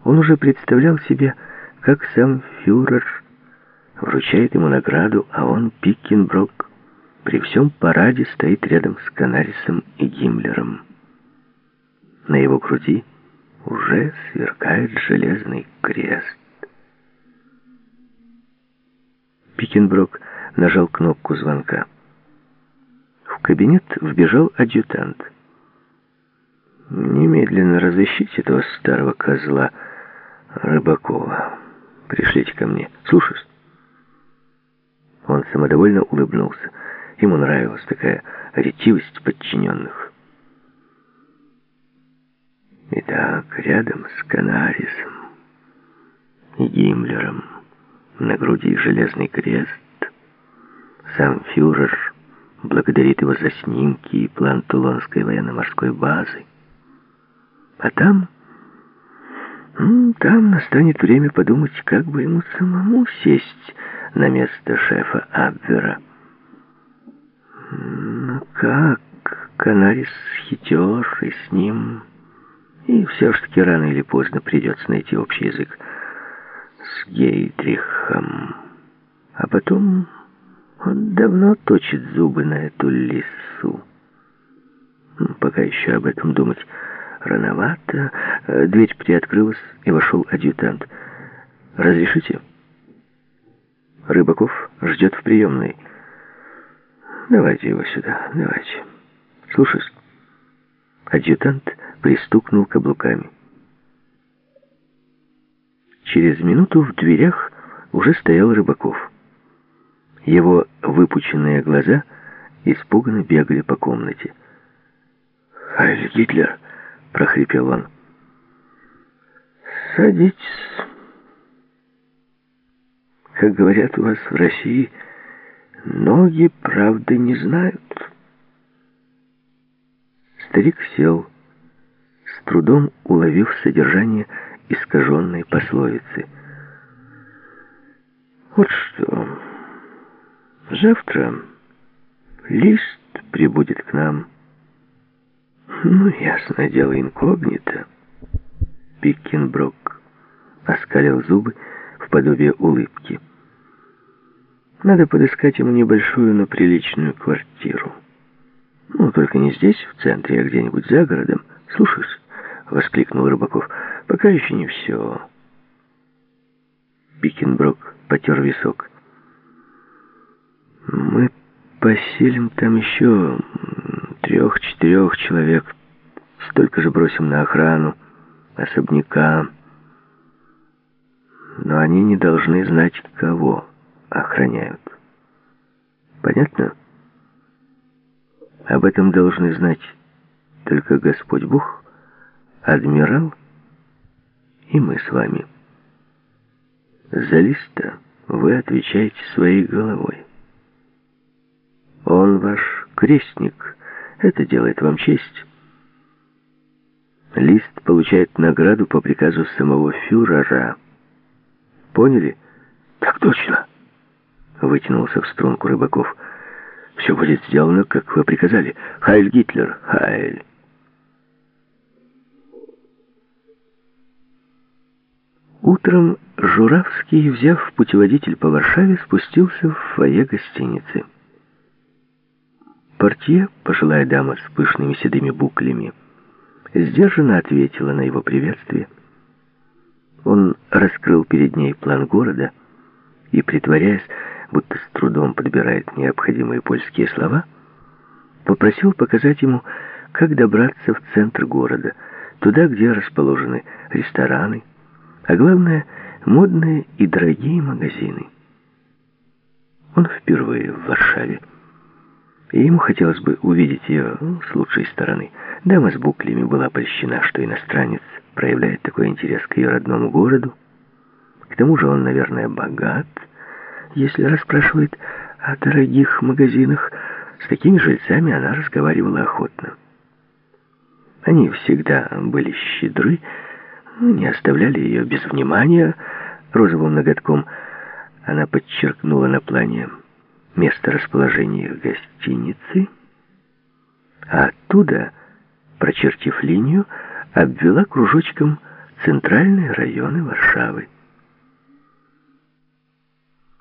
Он уже представлял себе, как сам фюрер вручает ему награду, а он, Пикенброк, при всем параде стоит рядом с Канарисом и Гиммлером. На его груди уже сверкает железный крест. Пикенброк нажал кнопку звонка. В кабинет вбежал адъютант. «Немедленно разыщите этого старого козла Рыбакова. Пришлите ко мне. Слушаюсь». Он самодовольно улыбнулся. Ему нравилась такая ретивость подчиненных. Итак, рядом с Канарисом и Гиммлером, на груди железный крест, сам фюрер благодарит его за снимки и план Тулонской военно-морской базы. А там настанет время подумать, как бы ему самому сесть на место шефа Абвера. Но как Канарис хитер, и с ним... И все ж таки рано или поздно придется найти общий язык с Гейдрихом. А потом он давно точит зубы на эту лису. Пока еще об этом думать рановато. Дверь приоткрылась, и вошел адъютант. «Разрешите?» «Рыбаков ждет в приемной». «Давайте его сюда, давайте». «Слушаюсь». Адъютант пристукнул каблуками. Через минуту в дверях уже стоял Рыбаков. Его выпученные глаза испуганно бегали по комнате. «Хайль Гитлер!» — прохрипел он. «Садитесь. Как говорят у вас в России, ноги правды не знают». Старик сел, с трудом уловив содержание искаженной пословицы. «Вот что. Завтра лист прибудет к нам. Ну, ясное дело, инкогнито». Пикенброк оскалил зубы в подобие улыбки. «Надо подыскать ему небольшую, но приличную квартиру. Ну, только не здесь, в центре, а где-нибудь за городом. Слушаюсь», — воскликнул Рыбаков. «Пока еще не все». Пикенброк потер висок. «Мы поселим там еще 3-4 человек. Столько же бросим на охрану особняка. Но они не должны знать, кого охраняют. Понятно? Об этом должны знать только Господь Бог, адмирал и мы с вами. За листа вы отвечаете своей головой. Он ваш крестник. Это делает вам честь. Лист получает награду по приказу самого фюрера. Поняли?» «Так точно!» — вытянулся в струнку Рыбаков. «Все будет сделано, как вы приказали. Хайль Гитлер! Хайль!» Утром Журавский, взяв путеводитель по Варшаве, спустился в фойе гостиницы. Портье, пожилая дама с пышными седыми буклями, сдержанно ответила на его приветствие. Он раскрыл перед ней план города и, притворяясь, будто с трудом подбирает необходимые польские слова, попросил показать ему, как добраться в центр города, туда, где расположены рестораны, а главное, модные и дорогие магазины. Он впервые в Варшаве, и ему хотелось бы увидеть ее с лучшей стороны. Дама с буклями была польщена, что иностранец проявляет такой интерес к ее родному городу. К тому же он, наверное, богат, если расспрашивает о дорогих магазинах. С такими жильцами она разговаривала охотно. Они всегда были щедры, не оставляли ее без внимания. Розовым ноготком она подчеркнула на плане место расположения их гостиницы, а оттуда, прочертив линию, обвела кружочком центральные районы Варшавы.